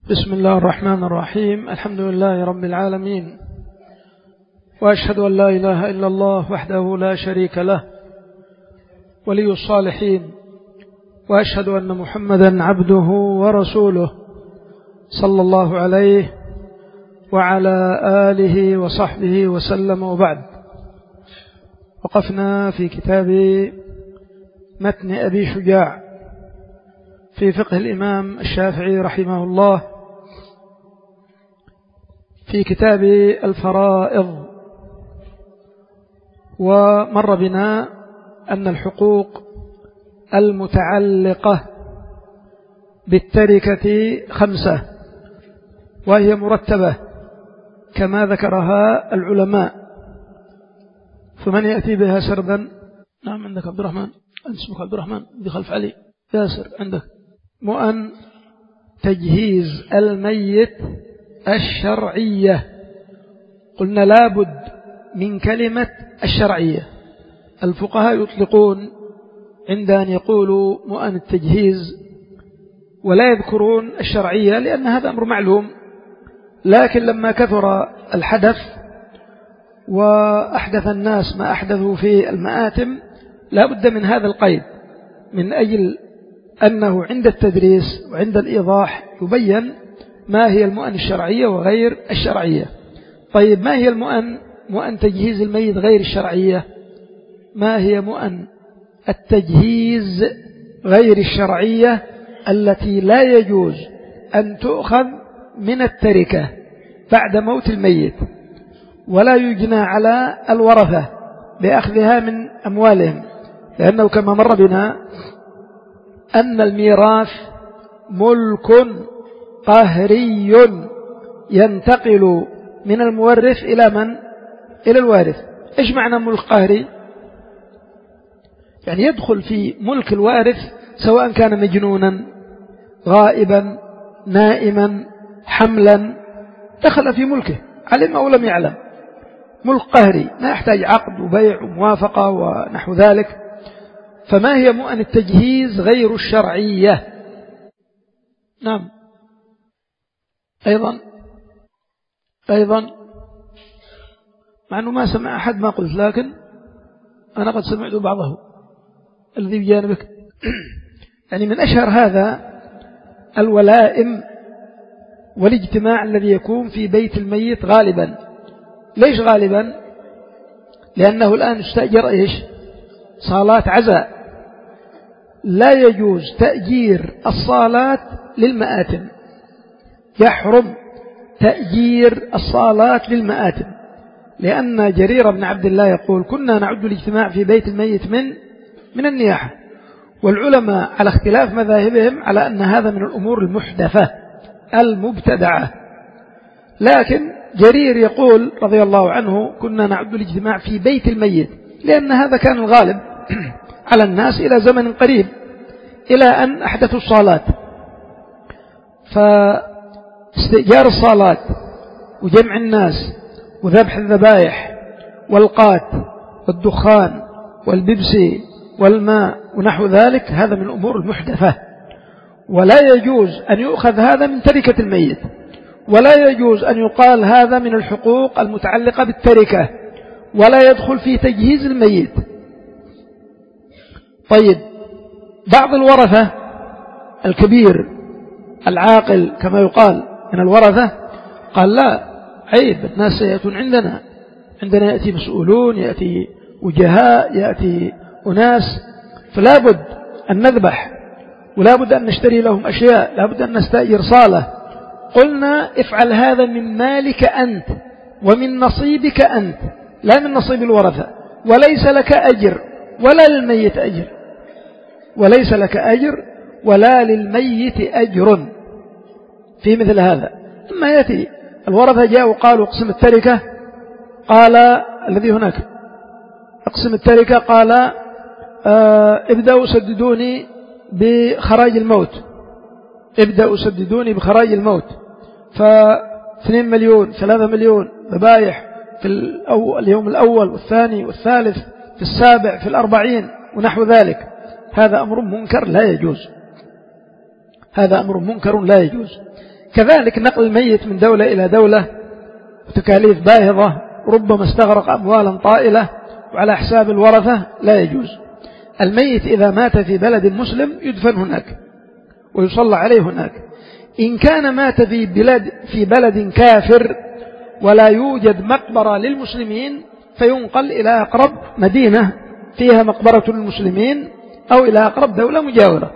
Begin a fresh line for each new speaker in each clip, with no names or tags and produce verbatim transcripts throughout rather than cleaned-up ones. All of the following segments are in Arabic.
بسم الله الرحمن الرحيم. الحمد لله رب العالمين، وأشهد أن لا إله إلا الله وحده لا شريك له ولي الصالحين، وأشهد أن محمدا عبده ورسوله صلى الله عليه وعلى آله وصحبه وسلم. وبعد، وقفنا في كتاب متن أبي شجاع في فقه الإمام الشافعي رحمه الله في كتاب الفرائض. ومر بنا أن الحقوق المتعلقة بالتركة خمسة، وهي مرتبة كما ذكرها العلماء، فمن يأتي بها سردا. نعم، عندك عبد الرحمن، أنت اسمك عبد الرحمن، دي خلف علي. ياسر عندك. مؤن تجهيز الميت الشرعية. قلنا لابد من كلمة الشرعية. الفقهاء يطلقون عند أن يقولوا مؤن التجهيز ولا يذكرون الشرعية، لأن هذا أمر معلوم، لكن لما كثر الحدث وأحدث الناس ما أحدثوا في المآتم لا بد من هذا القيد، من أجل أنه عند التدريس وعند الإيضاح يبين ما هي المؤن الشرعية وغير الشرعية. طيب، ما هي المؤن مؤن تجهيز الميت غير الشرعية؟ ما هي مؤن التجهيز غير الشرعية التي لا يجوز أن تؤخذ من التركة بعد موت الميت، ولا يجنى على الورثة بأخذها من أموالهم؟ لأنه كما مر بنا أن الميراث ملك قهري ينتقل من المورث إلى من؟ إلى الوارث. إيش معنى ملك قهري؟ يعني يدخل في ملك الوارث سواء كان مجنونا، غائبا، نائما، حملا، دخل في ملكه علم أو لم يعلم. ملك قهري ما يحتاج عقد وبيع وموافقة ونحو ذلك. فما هي مؤن التجهيز غير الشرعية؟ نعم، أيضا أيضا مع أنه ما سمع أحد ما قلت، لكن أنا قد سمعت بعضه الذي بجانبك. يعني من أشهر هذا الولائم والاجتماع الذي يكون في بيت الميت غالبا. ليش غالبا؟ لأنه الآن استأجر إيش؟ صالات عزاء. لا يجوز تأجير الصالات للمآتم، يحرم تأجير الصالات للمآتم، لأن جرير بن عبد الله يقول: كنا نعد الاجتماع في بيت الميت من من النياحة. والعلماء على اختلاف مذاهبهم على أن هذا من الأمور المحدثة المبتدعة، لكن جرير يقول رضي الله عنه: كنا نعد الاجتماع في بيت الميت، لأن هذا كان الغالب على الناس إلى زمن قريب، إلى أن أحدثوا الصالات. فاستئجار الصالات وجمع الناس وذبح الذبائح والقات والدخان والبيبسي والماء ونحو ذلك هذا من الأمور المحدثة، ولا يجوز أن يؤخذ هذا من تركة الميت، ولا يجوز أن يقال هذا من الحقوق المتعلقة بالتركة، ولا يدخل في تجهيز الميت. طيب، بعض الورثة الكبير العاقل كما يقال من الورثة قال: لا، عيب، الناس سيأتون عندنا عندنا يأتي مسؤولون، يأتي وجهاء، يأتي أناس، فلا بد أن نذبح، ولا بد أن نشتري لهم أشياء، لا بد أن نستأجر صالة. قلنا: افعل هذا من مالك أنت ومن نصيبك أنت، لا من نصيب الورثة، وليس لك أجر ولا للميت أجر، وليس لك أجر ولا للميت أجر في مثل هذا. ثم يأتي الورثة جاءوا وقالوا: اقسم التركة، قال الذي هناك اقسم التركة، قال آه ابدأوا سددوني بخراج الموت، ابدأوا سددوني بخراج الموت، فاثنين مليون، ثلاثة مليون ذبايح في الأول اليوم الأول والثاني والثالث في السابع في الأربعين ونحو ذلك. هذا أمر منكر لا يجوز، هذا أمر منكر لا يجوز. كذلك نقل الميت من دولة إلى دولة وتكاليف باهظة ربما استغرق أموالا طائلة وعلى حساب الورثة لا يجوز. الميت إذا مات في بلد مسلم يدفن هناك ويصلى عليه هناك. إن كان مات في بلد, في بلد كافر ولا يوجد مقبرة للمسلمين فينقل إلى أقرب مدينة فيها مقبرة للمسلمين أو إلى أقرب دولة مجاورة.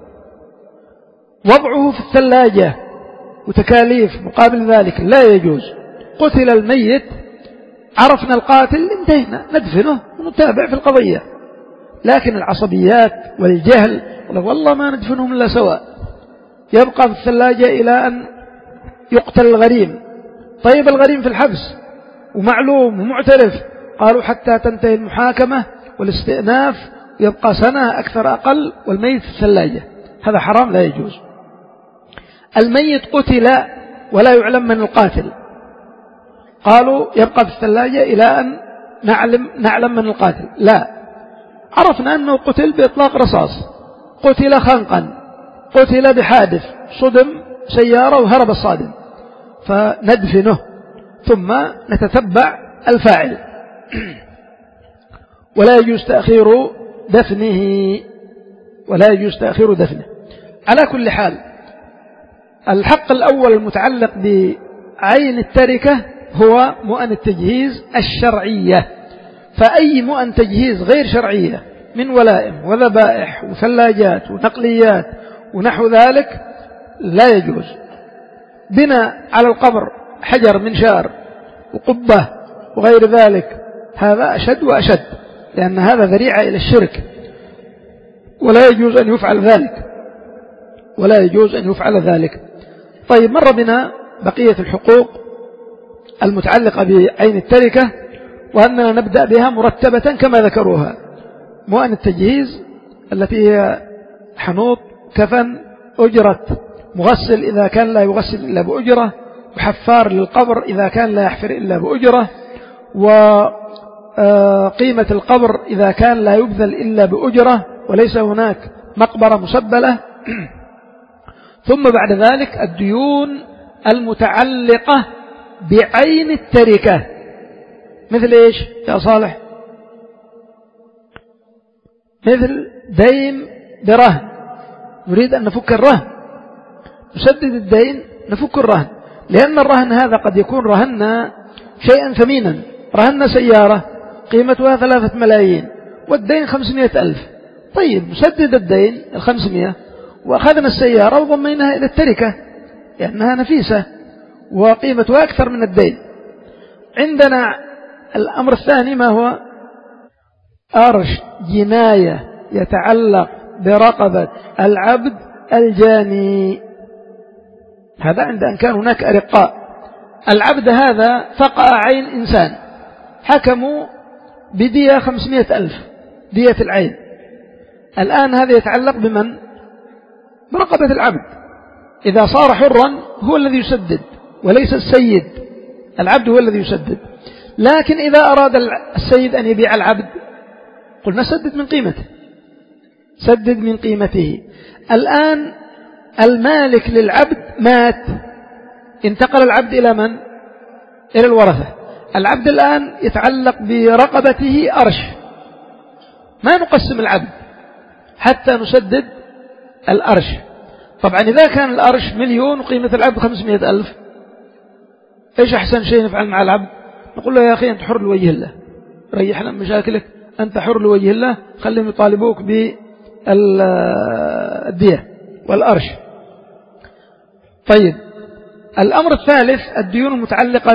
وضعه في الثلاجة وتكاليف مقابل ذلك لا يجوز. قتل الميت عرفنا القاتل انتهينا ندفنه ونتابع في القضية. لكن العصبيات والجهل والله ما ندفنهم إلا سواء يبقى في الثلاجة إلى أن يقتل الغريم. طيب الغريم في الحبس ومعلوم ومعترف، قالوا حتى تنتهي المحاكمة والاستئناف ويبقى سنة أكثر أقل والميت في الثلاجة، هذا حرام لا يجوز. الميت قتل ولا يعلم من القاتل، قالوا يبقى في الثلاجة إلى أن نعلم, نعلم من القاتل. لا، عرفنا أنه قتل بإطلاق رصاص، قتل خنقا، قتل بحادث صدم سيارة وهرب الصادم، فندفنه ثم نتتبع الفاعل ولا يجوز تأخير دفنه ولا يجوز تأخير دفنه. على كل حال الحق الأول المتعلق بعين التركة هو مؤن التجهيز الشرعية. فأي مؤن تجهيز غير شرعية من ولائم وذبائح وثلاجات ونقليات ونحو ذلك لا يجوز. بناء على القبر حجر منشار وقبة وغير ذلك هذا أشد وأشد، لأن هذا ذريعة إلى الشرك ولا يجوز أن يفعل ذلك ولا يجوز أن يفعل ذلك. طيب، مر بنا بقية الحقوق المتعلقة بعين التركة وأننا نبدأ بها مرتبة كما ذكروها. مؤن التجهيز التي هي حنوط، كفن، أجرة مغسل إذا كان لا يغسل إلا بأجرة، وحفار للقبر إذا كان لا يحفر إلا بأجرة، وقيمة القبر إذا كان لا يبذل إلا بأجرة وليس هناك مقبرة مسبلة. ثم بعد ذلك الديون المتعلقة بعين التركة، مثل إيش يا صالح؟ مثل دين برهن، نريد أن نفك الرهن، نسدد الدين نفك الرهن، لأن الرهن هذا قد يكون رهنا شيئا ثمينا، رهنا سيارة قيمتها ثلاثة ملايين والدين خمسمائة ألف. طيب نسدد الدين الخمسمائة وأخذنا السيارة وضميناها إلى التركة لأنها نفيسة وقيمتها أكثر من الدين. عندنا الأمر الثاني ما هو؟ أرش جناية يتعلق برقبة العبد الجاني، هذا عند أن كان هناك أرقاء. العبد هذا فقع عين إنسان، حكموا بدية خمسمائة ألف دية العين. الآن هذا يتعلق بمن؟ برقبة العبد. إذا صار حرا هو الذي يسدد وليس السيد، العبد هو الذي يسدد. لكن إذا أراد السيد أن يبيع العبد قلنا سدد من قيمته، سدد من قيمته. الآن المالك للعبد مات، انتقل العبد إلى من؟ إلى الورثة. العبد الآن يتعلق برقبته أرش، ما نقسم العبد حتى نسدد الأرش. طبعا إذا كان الأرش مليون وقيمة العبد خمسمائة ألف، إيش أحسن شيء نفعل مع العبد؟ نقول له يا أخي أنت حر لوجه الله، ريحنا من مشاكلك، أنت حر لوجه الله، خليهم يطالبوك بالدية والأرش. طيب، الأمر الثالث الديون المتعلقة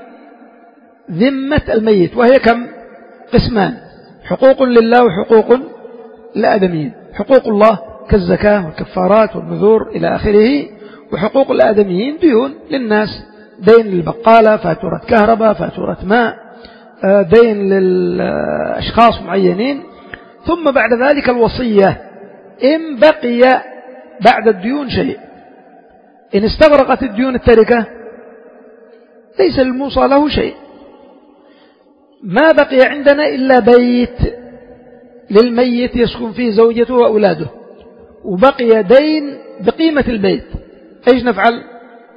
بذمة الميت، وهي كم؟ قسمان: حقوق لله وحقوق للآدميين. حقوق الله كالزكاة والكفارات والنذور إلى آخره، وحقوق الآدميين ديون للناس، دين للبقالة، فاتورة كهرباء، فاتورة ماء، دين للأشخاص معينين. ثم بعد ذلك الوصية، إن بقي بعد الديون شيء، إن استغرقت الديون التركة ليس للموصى له شيء، ما بقي عندنا إلا بيت للميت يسكن فيه زوجته وأولاده، وبقي دين بقيمة البيت، إيش نفعل؟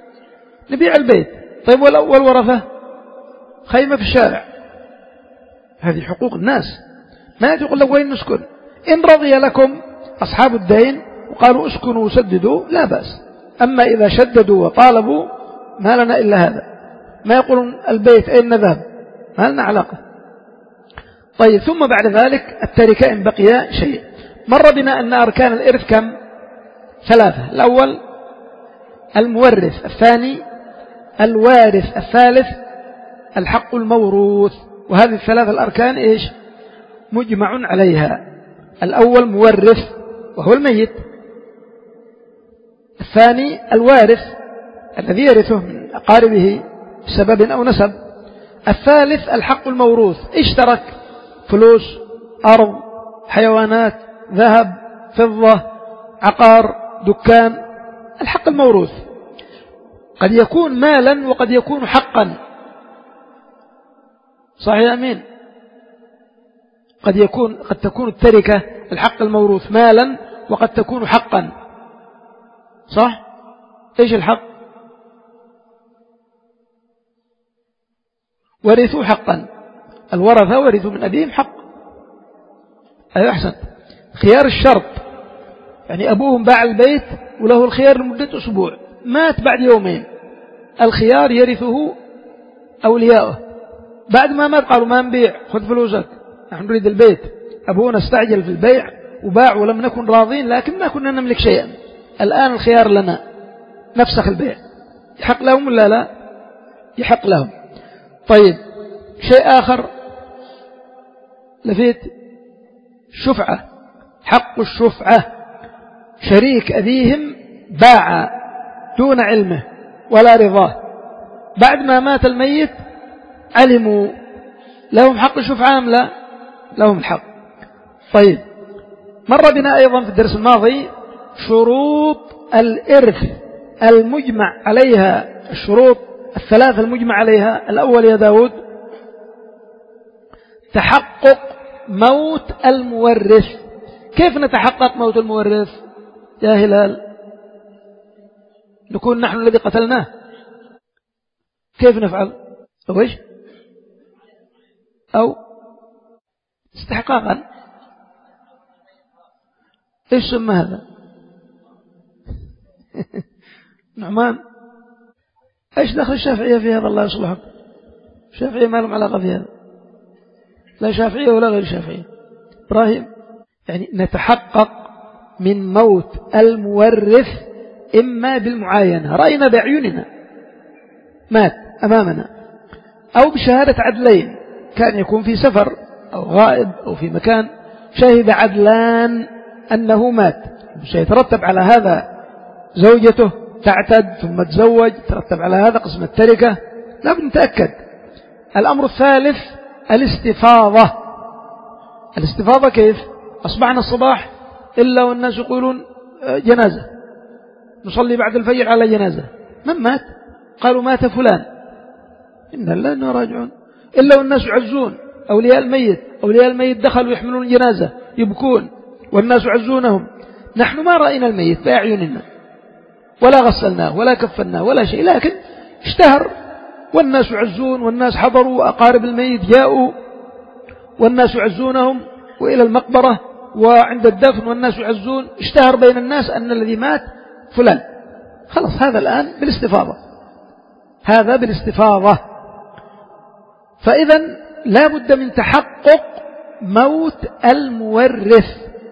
نبيع البيت. طيب والورثة خيمة في الشارع، هذه حقوق الناس، ما تقول لك وين نسكن. إن رضي لكم أصحاب الدين وقالوا اسكنوا وسددوا لا بأس. أما إذا شددوا وطالبوا ما لنا إلا هذا، ما يقولون البيت أين نذهب، ما لنا علاقة. طيب ثم بعد ذلك التركة إن بقي شيء. مر بنا أن أركان الإرث كم؟ ثلاثة. الأول المورث، الثاني الوارث، الثالث الحق الموروث. وهذه الثلاثة الأركان إيش؟ مجمع عليها. الأول مورث وهو الميت، الثاني الوارث الذي يرثه من أقاربه بسبب أو نسب، الثالث الحق الموروث. إيش ترك؟ فلوس، أرض، حيوانات، ذهب، فضة، عقار، دكان. الحق الموروث قد يكون مالا وقد يكون حقا، صحيح أمين؟ قد يكون قد تكون التركة الحق الموروث مالا وقد تكون حقا، صح؟ إيش الحق؟ ورثوا حقا، الورثة ورثوا من أبيهم حق. أيوة أحسن. خيار الشرط، يعني أبوهم باع البيت وله الخيار لمدة أسبوع، مات بعد يومين، الخيار يرثه أولياؤه. بعد ما مات قالوا ما نبيع، خذ فلوسك، نحن نريد البيت. أبونا استعجل في البيع وباع ولم نكن راضين، لكن ما كنا نملك شيئا، الآن الخيار لنا، نفسخ البيع. يحق لهم ولا لا؟ يحق لهم. طيب شيء آخر لفيت، شفعة، حق الشفعة. شريك أبيهم باع دون علمه ولا رضاه، بعد ما مات الميت علموا، لهم حق الشفعة أم لا؟ لهم الحق. طيب مر بنا أيضا في الدرس الماضي شروط الإرث المجمع عليها، الشروط الثلاثة المجمع عليها. الأول يا داود تحقق موت المورث. كيف نتحقق موت المورث يا هلال؟ نكون نحن الذي قتلناه، كيف نفعل؟ أو إيش؟ أو استحقاقا، إيش سمى هذا؟ نعمان، إيش دخل الشافعية في هذا؟ الله يصلحك، الشافعية ما لهم علاقة في هذا، لا شافعية ولا غير شافعية. إبراهيم، يعني نتحقق من موت المورث إما بالمعاينة، رأينا بأعيننا مات أمامنا، أو بشهادة عدلين، كان يكون في سفر أو غائب أو في مكان، شهد عدلان أنه مات، سيترتب على هذا زوجته تعتد ثم تزوج، ترتب على هذا قسم التركة، لا بد نتأكد. الأمر الثالث الاستفاضة. الاستفاضة كيف؟ أصبحنا الصباح إلا والناس يقولون جنازة، نصلي بعد الفجر على جنازة، من مات؟ قالوا مات فلان، إن الله إنه راجعون، إلا والناس يعزون أولياء الميت، أولياء الميت دخلوا يحملون جنازة يبكون والناس يعزونهم. نحن ما رأينا الميت بأعيننا ولا غسلناه ولا كفناه ولا شيء، لكن اشتهر والناس يعزون والناس حضروا وأقارب الميت جاءوا والناس يعزونهم، وإلى المقبرة وعند الدفن والناس يعزون، اشتهر بين الناس أن الذي مات فلان. خلاص هذا الآن بالاستفاضة، هذا بالاستفاضة. فإذا لا بد من تحقق موت المورث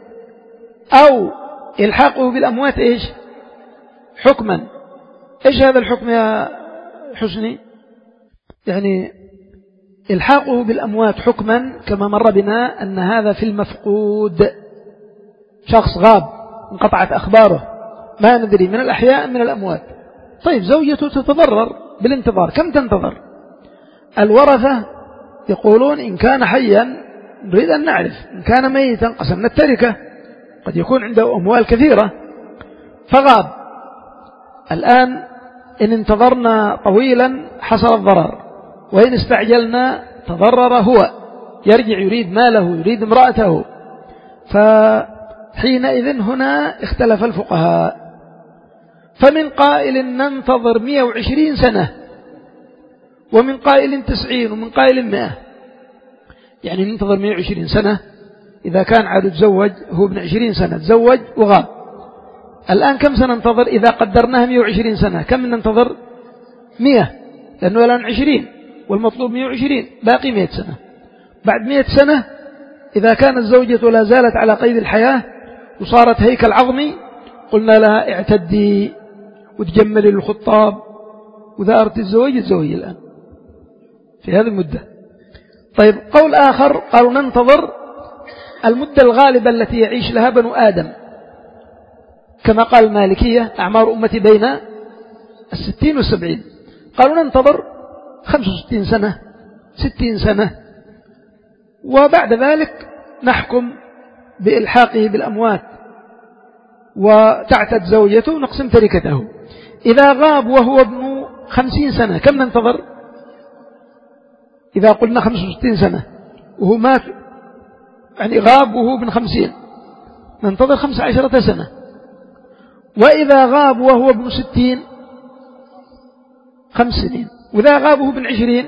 أو إلحاقه بالأموات. إيش حكما؟ إيش هذا الحكم يا حسني؟ يعني إلحاقه بالأموات حكما كما مر بنا أن هذا في المفقود، شخص غاب انقطعت أخباره، ما ندري من الأحياء من الأموات. طيب زوجته تتضرر بالانتظار، كم تنتظر؟ الورثة يقولون إن كان حيا نريد أن نعرف، إن كان ميتا قسمنا التركة، قد يكون عنده أموال كثيرة فغاب. الآن إن انتظرنا طويلا حصل الضرر، وإن استعجلنا تضرر هو، يرجع يريد ماله يريد امرأته. فحينئذ هنا اختلف الفقهاء، فمن قائل ننتظر مئة وعشرين سنة، ومن قائل تسعين، ومن قائل مئة. يعني ننتظر مئة وعشرين سنة إذا كان عاد تزوج، هو ابن عشرين سنة تزوج وغاب. الآن كم سننتظر إذا قدرناها مئة وعشرين سنة؟ كم ننتظر؟ مئة، لأنه الآن عشرين والمطلوب مئة وعشرين، باقي مئة سنة. بعد مئة سنة إذا كانت الزوجة لا زالت على قيد الحياة وصارت هيكل عظمي، قلنا لها اعتدي وتجملي الخطاب، وإذا أردت الزواج تزوجي الآن في هذه المدة. طيب قول آخر قالوا ننتظر المدة الغالبة التي يعيش لها بنو آدم، كما قال المالكية أعمار أمتي بين الستين والسبعين. قالوا ننتظر خمسة وستين سنة، ستين سنة، وبعد ذلك نحكم بإلحاقه بالأموات وتعتد زوجته ونقسم تركته. إذا غاب وهو ابن خمسين سنة كم ننتظر؟ إذا قلنا خمسة وستين سنة وهو مات، يعني غاب وهو ابن خمسين، ننتظر خمسة عشرة سنة. وإذا غاب وهو ابن ستين خمس سنين، وإذا غاب وهو ابن عشرين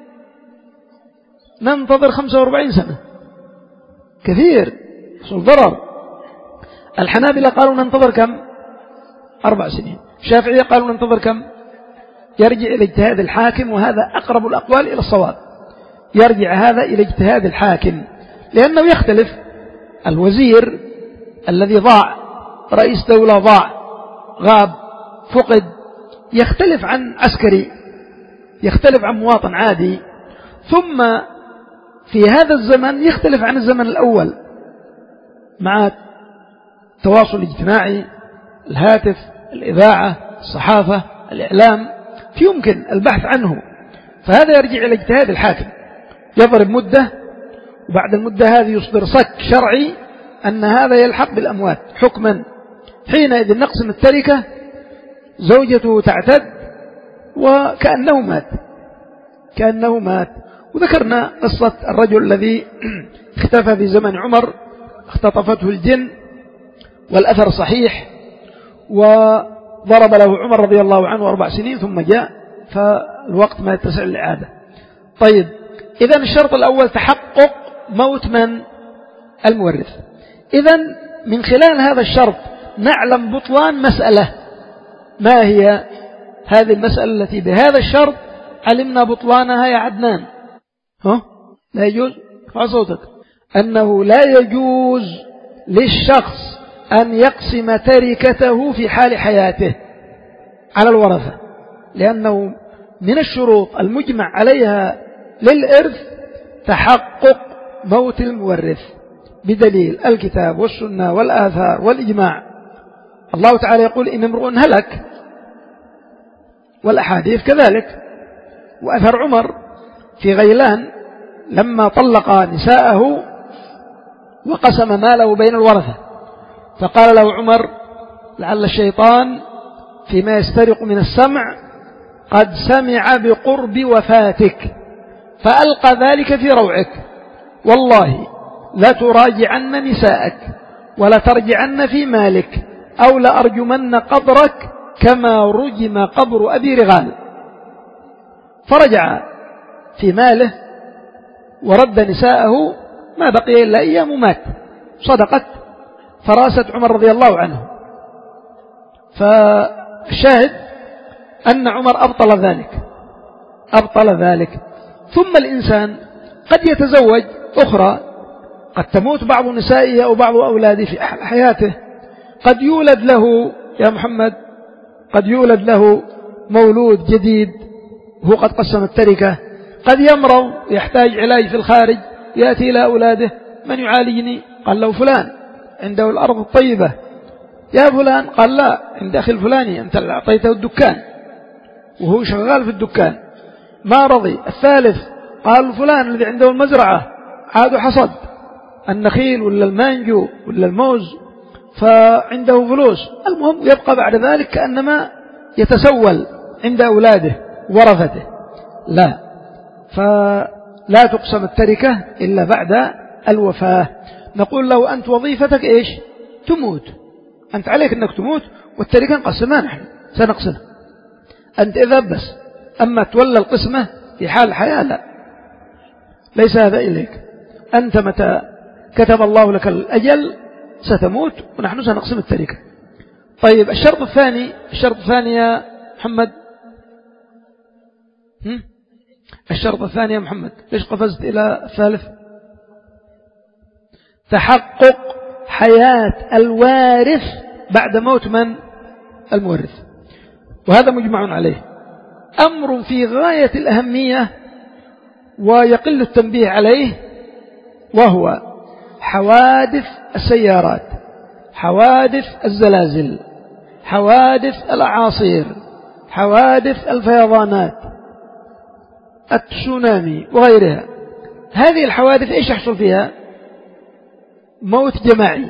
ننتظر خمسة وأربعين سنة، كثير حصل ضرر. الحنابلة قالوا ننتظر كم؟ أربع سنين. الشافعية قالوا ننتظر كم؟ يرجع إلى اجتهاد الحاكم، وهذا أقرب الأقوال إلى الصواب. يرجع هذا إلى اجتهاد الحاكم، لأنه يختلف. الوزير الذي ضاع، رئيس دولة ضاع، غاب، فقد، يختلف عن عسكري، يختلف عن مواطن عادي. ثم في هذا الزمن يختلف عن الزمن الأول، مع التواصل الاجتماعي، الهاتف، الإذاعة، الصحافة، الإعلام، يمكن البحث عنه. فهذا يرجع إلى اجتهاد الحاكم، يضرب مدة، وبعد المدة هذه يصدر صك شرعي أن هذا يلحق بالأموات حكما. حينئذ نقسم التركة، زوجته تعتد وكأنه مات، كأنه مات. وذكرنا قصة الرجل الذي اختفى في زمن عمر، اختطفته الجن، والأثر صحيح، وضرب له عمر رضي الله عنه أربع سنين ثم جاء، فالوقت ما يتسع للإعادة. طيب إذن الشرط الأول تحقق موت من؟ المورث. إذن من خلال هذا الشرط نعلم بطلان مسألة. ما هي هذه المسألة التي بهذا الشرط علمنا بطلانها يا عدنان؟ ها؟ لا يجوز، ارفع صوتك. أنه لا يجوز للشخص أن يقسم تركته في حال حياته على الورثة، لأنه من الشروط المجمع عليها للإرث تحقق موت المورث بدليل الكتاب والسنة والآثار والإجماع. الله تعالى يقول إن امرؤ هلك، والأحاديث كذلك. وأثر عمر في غيلان لما طلق نساءه وقسم ماله بين الورثة، فقال له عمر لعل الشيطان فيما يسترق من السمع قد سمع بقرب وفاتك فألقى ذلك في روعك، والله لا تراجعن نساءك ولا ترجعن في مالك أو لأرجمن قبرك كما رجم قبر أبي رغال. فرجع في ماله ورد نساءه، ما بقي إلا أيام ومات. صدقت فراسة عمر رضي الله عنه. فالشاهد أن عمر أبطل ذلك، أبطل ذلك. ثم الإنسان قد يتزوج أخرى، قد تموت بعض نسائه أو بعض أولاده في حياته، قد يولد له يا محمد، قد يولد له مولود جديد وهو قد قسم التركة، قد يمرض يحتاج علاج في الخارج، يأتي إلى أولاده من يعالجني؟ قال له فلان عنده الأرض الطيبة. يا فلان؟ قال لا، عند أخي الفلاني، أنت اللي أعطيته الدكان وهو شغال في الدكان ما رضي. الثالث قال فلان الذي عنده المزرعة عاد حصد النخيل ولا المانجو ولا الموز فعنده فلوس. المهم يبقى بعد ذلك كأنما يتسول عند أولاده ورثته. لا، فلا تقسم التركة إلا بعد الوفاة. نقول له أنت وظيفتك إيش؟ تموت، أنت عليك أنك تموت والتركة نقسمها نحن. سنقسمه، أنت اذهب بس، أما تولى القسمة في حال الحياة لا، ليس هذا إليك، أنت متى كتب الله لك الأجل ستموت ونحن سنقسم التركة. طيب الشرط الثاني، الشرط الثاني يا محمد، هم؟ الشرط الثاني يا محمد، ليش قفزت إلى الثالث؟ تحقق حياة الوارث بعد موت من؟ المورث، وهذا مجمع عليه، أمر في غاية الأهمية ويقل التنبيه عليه، وهو حوادث السيارات، حوادث الزلازل، حوادث الأعاصير، حوادث الفيضانات، التسونامي وغيرها. هذه الحوادث إيش يحصل فيها؟ موت جماعي،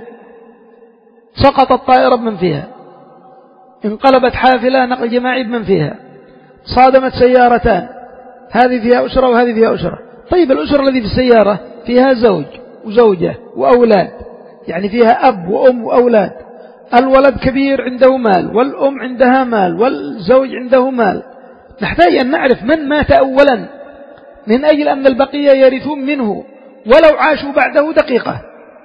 سقطت طائرة بمن فيها، انقلبت حافلة نقل جماعي بمن فيها، صادمت سيارتان، هذه فيها أسرة وهذه فيها أسرة. طيب الأسرة الذي في السيارة فيها زوج وزوجة وأولاد، يعني فيها أب وأم وأولاد، الولد كبير عنده مال والأم عندها مال والزوج عنده مال، نحتاج أن نعرف من مات أولا من أجل أن البقية يرثون منه ولو عاشوا بعده دقيقة.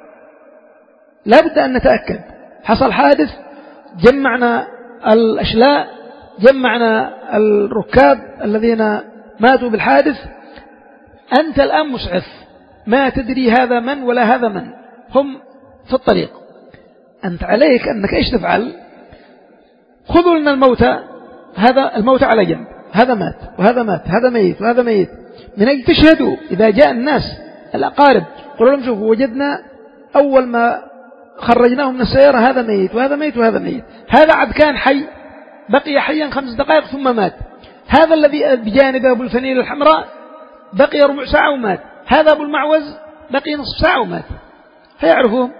لا بد أن نتأكد. حصل حادث، جمعنا الأشلاء، جمعنا الركاب الذين ماتوا بالحادث، أنت الآن مسعف، ما تدري هذا من ولا هذا من، هم في الطريق، أنت عليك أنك إيش تفعل؟ خذوا لنا الموتى، هذا الموتى على جنب، هذا مات وهذا مات، هذا ميت وهذا ميت، من أجل تشهدوا إذا جاء الناس الأقارب قولوا لهم شوفوا وجدنا أول ما خرجناه من السيارة هذا ميت وهذا ميت وهذا ميت، هذا عاد كان حي بقي حيا خمس دقائق ثم مات، هذا الذي بجانب أبو الفنيل الحمراء بقي ربع ساعة ومات، هذا أبو المعوز بقي نصف ساعة ومات. هيعرفون؟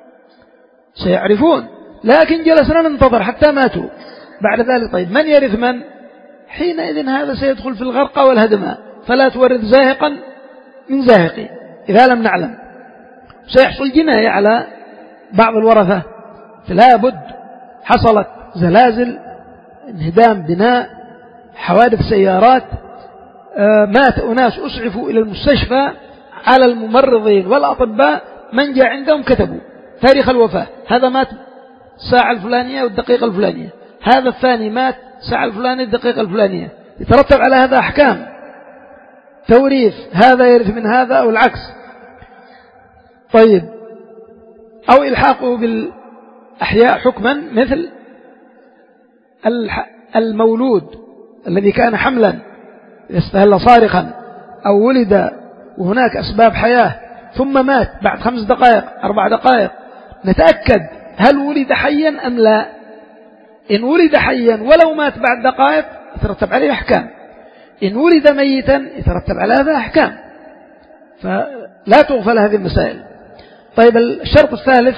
سيعرفون، لكن جلسنا ننتظر حتى ماتوا. بعد ذلك طيب من يرث من؟ حينئذ هذا سيدخل في الغرق والهدم، فلا تورث زاهقا من زاهق إذا لم نعلم. سيحصل جناية على بعض الورثة، فلا بد. حصلت زلازل، انهدام بناء، حوادث سيارات، مات أناس أسعفوا إلى المستشفى، على الممرضين والأطباء من جاء عندهم كتبوا تاريخ الوفاة، هذا مات الساعة الفلانية والدقيقة الفلانية، هذا الثاني مات الساعة الفلانية والدقيقة الفلانية، يترتب على هذا أحكام توريث، هذا يرث من هذا أو العكس. طيب أو إلحاقه بالأحياء حكما، مثل المولود الذي كان حملا يستهل صارخا، أو ولد وهناك أسباب حياة ثم مات بعد خمس دقائق أربع دقائق، نتأكد هل ولد حيا أم لا. إن ولد حيا ولو مات بعد دقائق يترتب عليه أحكام، إن ولد ميتا يترتب على هذا أحكام، فلا تغفل هذه المسائل. طيب الشرط الثالث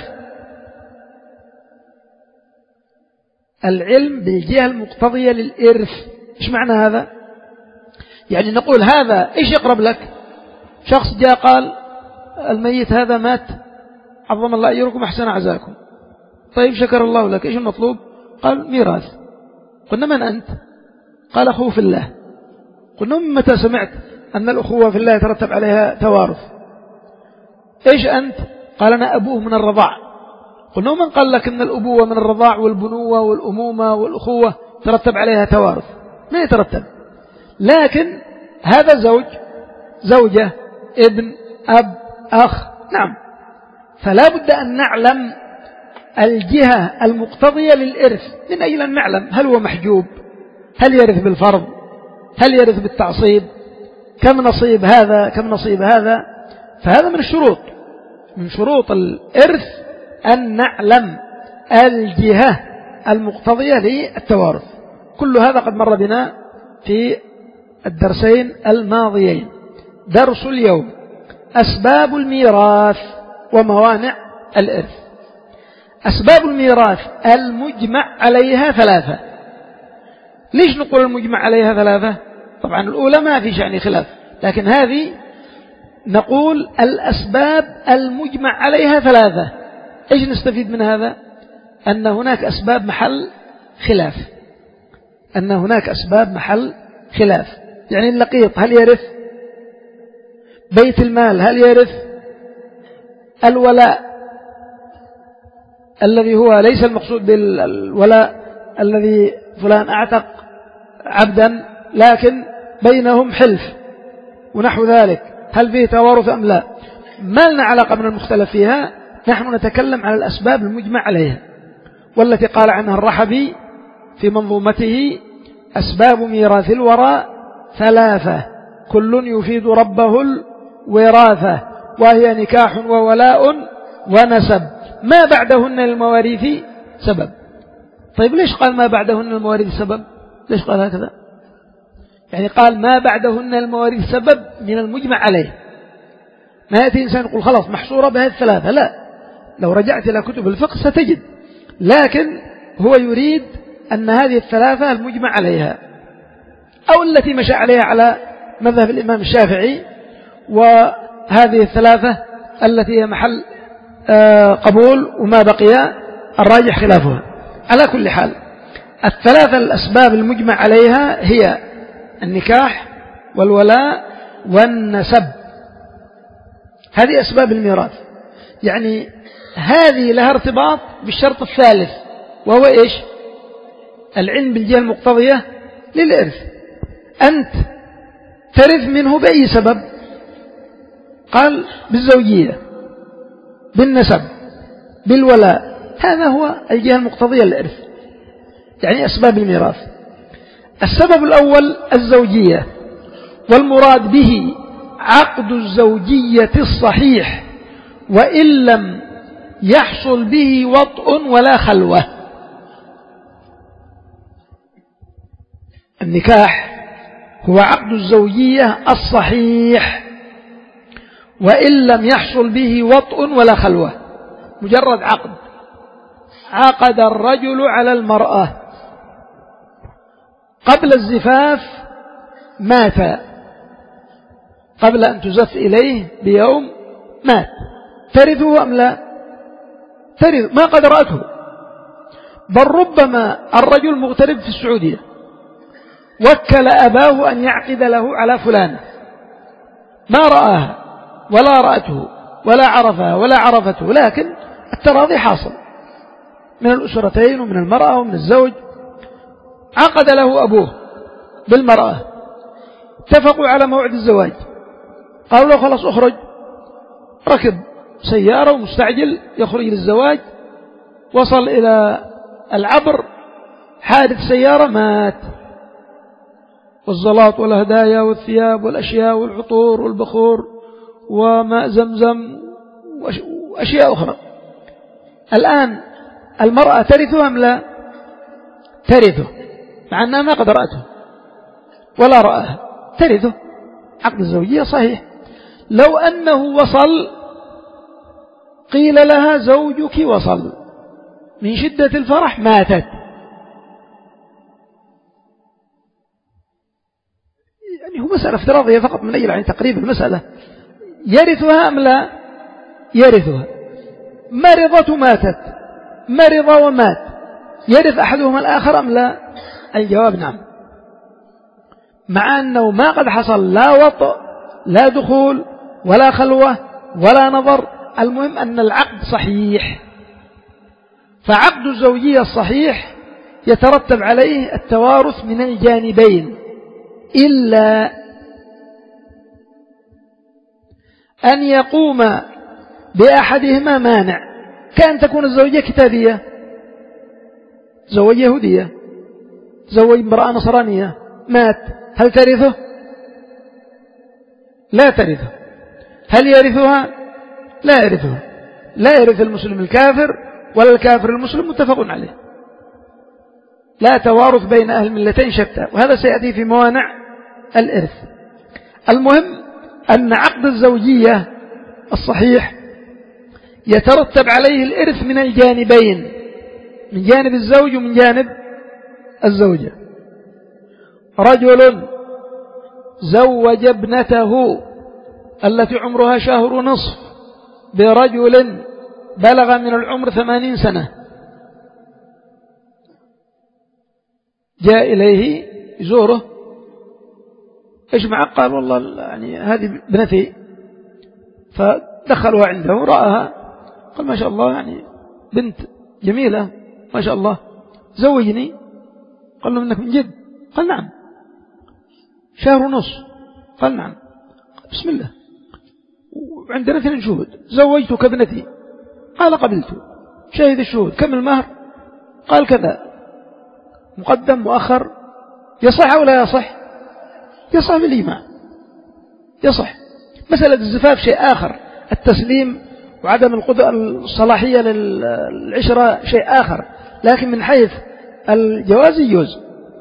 العلم بالجهة المقتضية للإرث. إيش معنى هذا؟ يعني نقول هذا إيش يقرب لك؟ شخص جاء قال الميت هذا مات عظم الله أجركم أحسن عزاكم، طيب شكر الله لك، إيش المطلوب؟ قال ميراث. قلنا من أنت؟ قال أخوه في الله. قلنا متى سمعت أن الأخوة في الله يترتب عليها توارث؟ إيش أنت؟ قال أنا أبوه من الرضاع. قلنا من قال لك أن الأبوة من الرضاع والبنوة والأمومة والأخوة ترتب عليها توارث؟ ما يترتب. لكن هذا زوج، زوجة، ابن، أب، أخ، نعم، فلا بد أن نعلم الجهة المقتضية للإرث من أجل أن نعلم هل هو محجوب، هل يرث بالفرض، هل يرث بالتعصيب، كم نصيب هذا كم نصيب هذا. فهذا من الشروط، من شروط الإرث أن نعلم الجهة المقتضية للتوارث. كل هذا قد مر بنا في الدرسين الماضيين. درس اليوم أسباب الميراث وموانع الإرث. أسباب الميراث المجمع عليها ثلاثة. ليش نقول المجمع عليها ثلاثة؟ طبعا الأولى ما في شأن خلاف، لكن هذه نقول الأسباب المجمع عليها ثلاثة. إيش نستفيد من هذا؟ أن هناك أسباب محل خلاف، أن هناك أسباب محل خلاف. يعني اللقيط هل يرث؟ بيت المال هل يرث؟ الولاء الذي هو ليس المقصود بالولاء الذي فلان أعتق عبدا لكن بينهم حلف ونحو ذلك، هل فيه توارث أم لا؟ ما لنا علاقة من المختلف فيها، نحن نتكلم على الأسباب المجمع عليها، والتي قال عنها الرحبي في منظومته: أسباب ميراث الورى ثلاثة كل يفيد ربه الوراثة، وهي نكاح وولاء ونسب، ما بعدهن المواريث سبب. طيب ليش قال ما بعدهن المواريث سبب؟ ليش قال هكذا؟ يعني قال ما بعدهن المواريث سبب من المجمع عليه. ما يأتي إنسان يقول خلاص محصورة بهذه الثلاثة، لا، لو رجعت إلى كتب الفقه ستجد، لكن هو يريد أن هذه الثلاثة المجمع عليها أو التي مشى عليها على مذهب الإمام الشافعي، وهذه الثلاثة التي هي محل قبول وما بقي الراجح خلافها. على كل حال الثلاثة الأسباب المجمع عليها هي النكاح والولاء والنسب، هذه أسباب الميراث. يعني هذه لها ارتباط بالشرط الثالث وهو إيش؟ العلم بالجهة المقتضية للإرث. أنت ترث منه بأي سبب؟ قال بالزوجية، بالنسب، بالولاء، هذا هو الجهة المقتضية للإرث، يعني أسباب الميراث. السبب الأول الزوجية، والمراد به عقد الزوجية الصحيح وإن لم يحصل به وطء ولا خلوة. النكاح هو عقد الزوجية الصحيح وإن لم يحصل به وطء ولا خلوة، مجرد عقد. عقد الرجل على المرأة قبل الزفاف، مات قبل أن تزف إليه بيوم، مات، ترثه أم لا؟ ترث، ما قد رأته. بل ربما الرجل مغترب في السعودية وكل أباه أن يعقد له على فلانة، ما رآها ولا رأته ولا عرفها ولا عرفته، لكن التراضي حاصل من الأسرتين ومن المرأة ومن الزوج. عقد له أبوه بالمرأة، اتفقوا على موعد الزواج، قالوا له خلاص اخرج، ركب سيارة ومستعجل يخرج للزواج، وصل إلى العبر، حادث سيارة، مات، والزلاط والهدايا والثياب والأشياء والعطور والبخور وماء زمزم وأشياء أخرى. الآن المرأة ترثه أم لا؟ ترثه، مع أنها ما قد رأته ولا رآها، ترثه، عقد الزوجية صحيح. لو أنه وصل قيل لها زوجك وصل، من شدة الفرح ماتت، يعني هو مسألة افتراضية فقط من أجل عن تقريب المسألة. يرثها أم لا؟ يرثها. مرضت ماتت، مرض ومات، يرث أحدهما الآخر أم لا؟ الجواب نعم، مع أنه ما قد حصل لا وطء لا دخول ولا خلوة ولا نظر، المهم أن العقد صحيح. فعقد الزوجية الصحيح يترتب عليه التوارث من الجانبين، إلا أن يقوم بأحدهما مانع، كأن تكون الزوجية كتابية، زوج يهودية، زوج امرأة نصرانية، مات، هل ترثه؟ لا ترثه. هل يرثها؟ لا يرثها، لا يرث المسلم الكافر ولا الكافر المسلم، متفق عليه، لا توارث بين أهل الملتين شتى، وهذا سيأتي في موانع الإرث. المهم أن عقد الزوجية الصحيح يترتب عليه الإرث من الجانبين، من جانب الزوج ومن جانب الزوجة. رجل زوج ابنته التي عمرها شهر ونصف برجل بلغ من العمر ثمانين سنة، جاء إليه يزوره، إيش معك؟ قال والله يعني هذه ابنتي، فدخلوها عنده ورآها، قال ما شاء الله يعني بنت جميلة ما شاء الله، زوجني. قال له منك من جد؟ قال نعم. شهر ونص؟ قال نعم. بسم الله، وعندنا اثنين شهود، زوجتك ابنتي؟ قال قبلت. شهد الشهود، كم المهر؟ قال كذا، مقدم مؤخر. يصح أو لا يصح؟ يصح بالإيمان، يصح. مسألة الزفاف شيء آخر، التسليم وعدم الصلاحية للعشرة شيء آخر، لكن من حيث الجواز يجوز.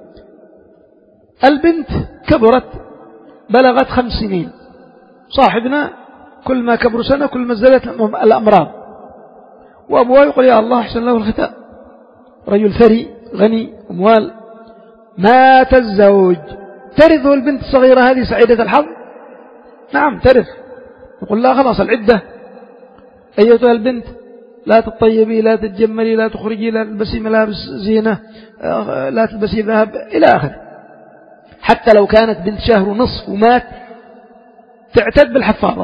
البنت كبرت بلغت خمس سنين، صاحبنا كل ما كبر سنة كل ما ازدادت الأمراض، وأبوه يقول يا الله أحسن له الختام، رجل ثري غني أموال، مات الزوج، ترثه البنت الصغيرة هذه سعيدة الحظ؟ نعم ترث. يقول لا خلاص العدة، أيتها البنت لا تطيبي، لا تتجملي، لا تخرجي، لا تلبسي ملابس زينة، لا تلبسي ذهب إلى آخر. حتى لو كانت بنت شهر ونصف ومات تعتد بالحفاظة،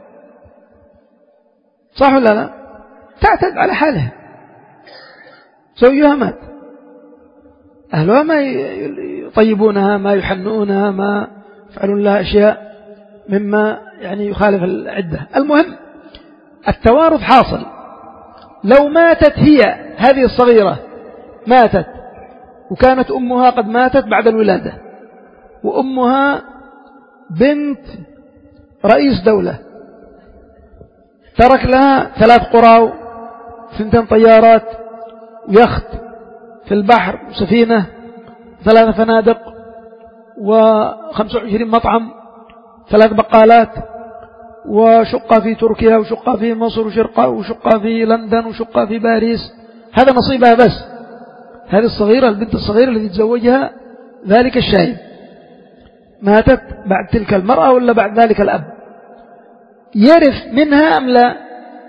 صح ولا لا؟ تعتد على حالها، زوجها مات، أهلها ما يطيبونها، ما يحنونها، ما يفعلون لها أشياء مما يعني يخالف العدة. المهم التوارث حاصل. لو ماتت هي هذه الصغيرة، ماتت وكانت أمها قد ماتت بعد الولادة، وأمها بنت رئيس دولة، ترك لها ثلاث قرى وثنتين طيارات ويخت في البحر وسفينة، ثلاث فنادق وخمسة وعشرين مطعم، ثلاث بقالات، وشقة في تركيا وشقة في مصر وشقة وشقة في لندن وشقة في باريس، هذا نصيبها بس. هذه الصغيرة البنت الصغيرة التي تزوجها ذلك الشايب ماتت بعد تلك المرأة ولا بعد ذلك الأب، يرث منها أم لا؟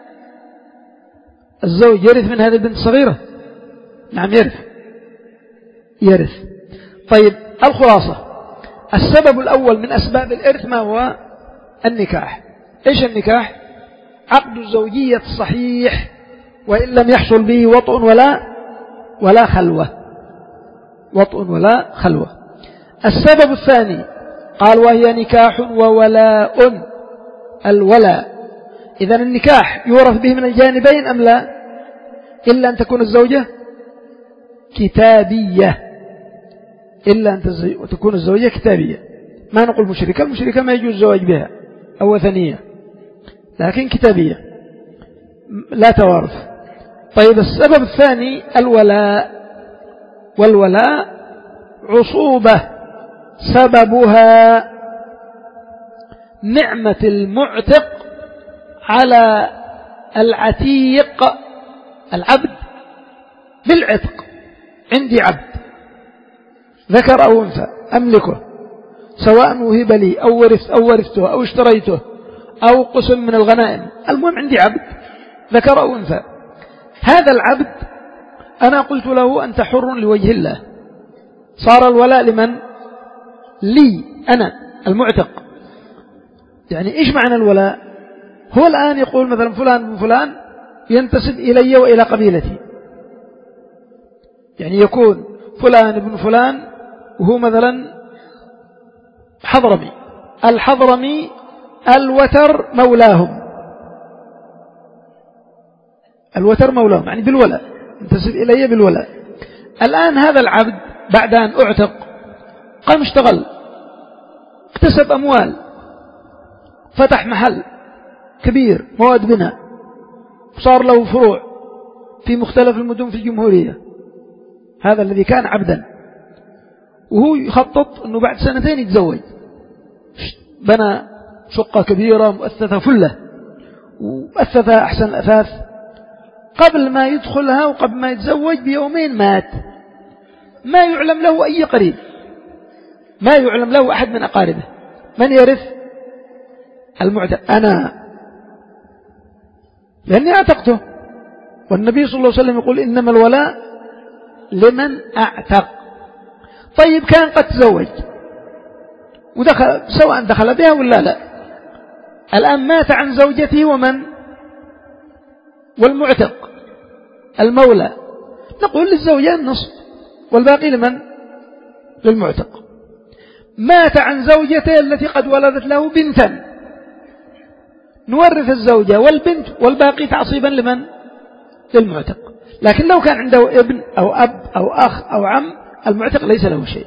الزوج يرث من هذه البنت الصغيرة؟ نعم يرث، يرث. طيب الخلاصة، السبب الأول من أسباب الإرث ما هو؟ النكاح. إيش النكاح؟ عقد الزوجية الصحيح، وإن لم يحصل به وطء ولا ولا خلوة، وطء ولا خلوة. السبب الثاني قال وهي نكاح وولاء. الولاء، إذن النكاح يورث به من الجانبين أم لا؟ إلا أن تكون الزوجة كتابية، إلا أن تكون الزوجة كتابية، ما نقول مشركة، المشركة ما يجوز الزواج بها أو وثنية، لكن كتابية لا توارث. طيب السبب الثاني الولاء، والولاء عصوبة سببها نعمة المعتق على العتيق العبد بالعتق. عندي عبد ذكر أو أنثى أملكه، سواء وهب لي أو ورث أو ورثته أو اشتريته أو قسم من الغنائم، المهم عندي عبد ذكر أو أنثى. هذا العبد أنا قلت له أنت حر لوجه الله، صار الولاء لمن؟ لي أنا المعتق. يعني إيش معنى الولاء؟ هو الآن يقول مثلا فلان بن فلان ينتسب إلي وإلى قبيلتي، يعني يكون فلان بن فلان وهو مثلا حضرمي، الحضرمي الوتر مولاهم، الوتر مولاهم يعني بالولاء، ينتسب إلي بالولاء. الآن هذا العبد بعد أن أعتق قام اشتغل، اكتسب أموال، فتح محل كبير مواد بناء، وصار له فروع في مختلف المدن في الجمهورية. هذا الذي كان عبدا، وهو يخطط أنه بعد سنتين يتزوج، بنى شقة كبيرة مؤثثة فلة ومؤثثة أحسن الأثاث، قبل ما يدخلها وقبل ما يتزوج بيومين مات، ما يعلم له أي قريب، ما يعلم له أحد من أقاربه. من يرث؟ المعتق، أنا، لأني أعتقته، والنبي صلى الله عليه وسلم يقول إنما الولاء لمن أعتق. طيب كان قد تزوج ودخل سواء دخل بها ولا لا، الآن مات عن زوجته ومن والمعتق المولى، نقول للزوجة النصف والباقي لمن للمعتق. مات عن زوجته التي قد ولدت له بنتا، نورث الزوجة والبنت والباقي تعصيبا لمن للمعتق. لكن لو كان عنده ابن أو أب أو أخ أو عم المعتق ليس له شيء.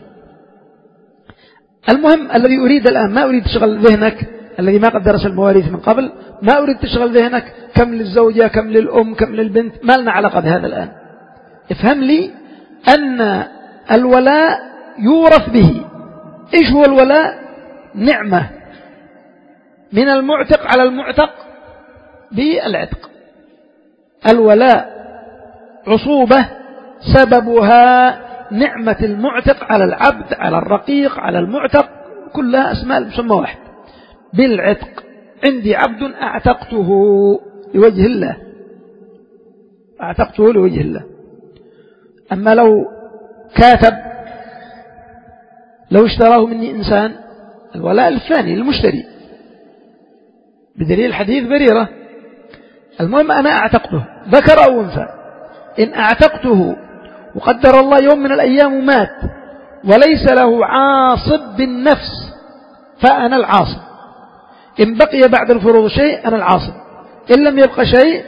المهم الذي أريد الآن، ما أريد تشغل ذهنك الذي ما قد درس المواريث من قبل، ما أريد تشغل ذهنك كم للزوجة كم للأم كم للبنت، ما لنا علاقة بهذا الآن. افهم لي أن الولاء يورث به. إيش هو الولاء؟ نعمة من المعتق على المعتق بالعتق. الولاء عصوبة سببها نعمة المعتق على العبد على الرقيق على المعتق، كلها أسماء مسمى واحد. بالعتق عندي عبد أعتقته لوجه الله، أعتقته لوجه الله. أما لو كاتب، لو اشتراه مني إنسان، الولاء الثاني للمشتري بدليل الحديث بريرة. المهم أنا أعتقته ذكر أو أنثى، إن أعتقته وقدر الله يوم من الأيام مات وليس له عاصب بالنفس فأنا العاصب. إن بقي بعد الفروض شيء أنا العاصب، إن لم يبقى شيء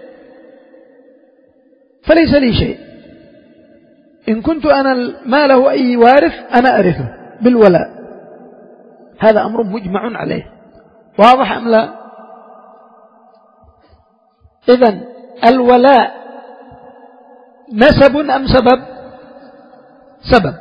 فليس لي شيء. إن كنت أنا ما له أي وارث أنا أرثه بالولاء. هذا أمر مجمع عليه، واضح أم لا؟ إذن الولاء نسب أم سبب؟ سبب.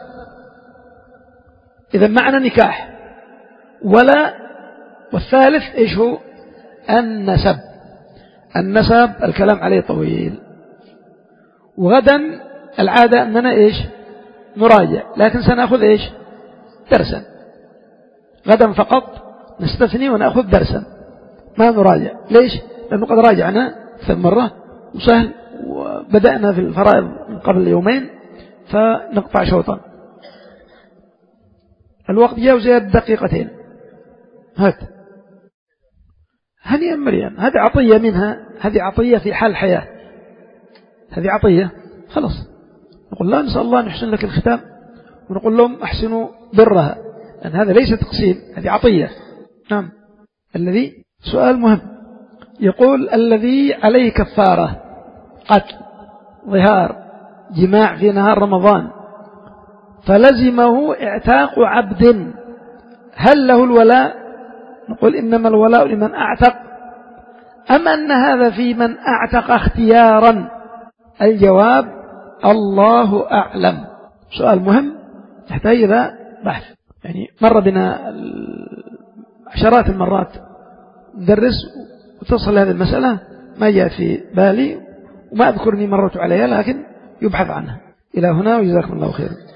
إذن معنى نكاح ولا. والثالث إيش هو؟ النسب. النسب الكلام عليه طويل، وغدا العادة أننا إيش نراجع، لكن سنأخذ إيش درسا غدا فقط، نستثني ونأخذ درسا ما نراجع. ليش؟ لأنه قد راجعنا ثم مرة وسهل، وبدأنا في الفرائض من قبل يومين فنقطع شوطا. الوقت جاوز دقيقتين. هات هنيئا مريم، هذه عطية منها، هذه عطية في حال حياة، هذه عطية خلاص. نقول لا نسأل الله أن يحسن لك الختام، ونقول لهم أحسنوا برها، لأن هذا ليس تقسيم، هذه عطية. نعم. الذي سؤال مهم، يقول الذي عليه كفارة قتل ظهار جماع في نهار رمضان فلزمه اعتاق عبد، هل له الولاء؟ نقول إنما الولاء لمن أعتق، أم أن هذا في من أعتق اختيارا؟ الجواب الله أعلم. سؤال مهم يحتاج إلى بحث، يعني مر بنا عشرات المرات ندرس وتصل هذه المسألة، ما جاءت في بالي وما أذكرني مرت عليها، لكن يبحث عنها. إلى هنا وجزاكم الله خيرا.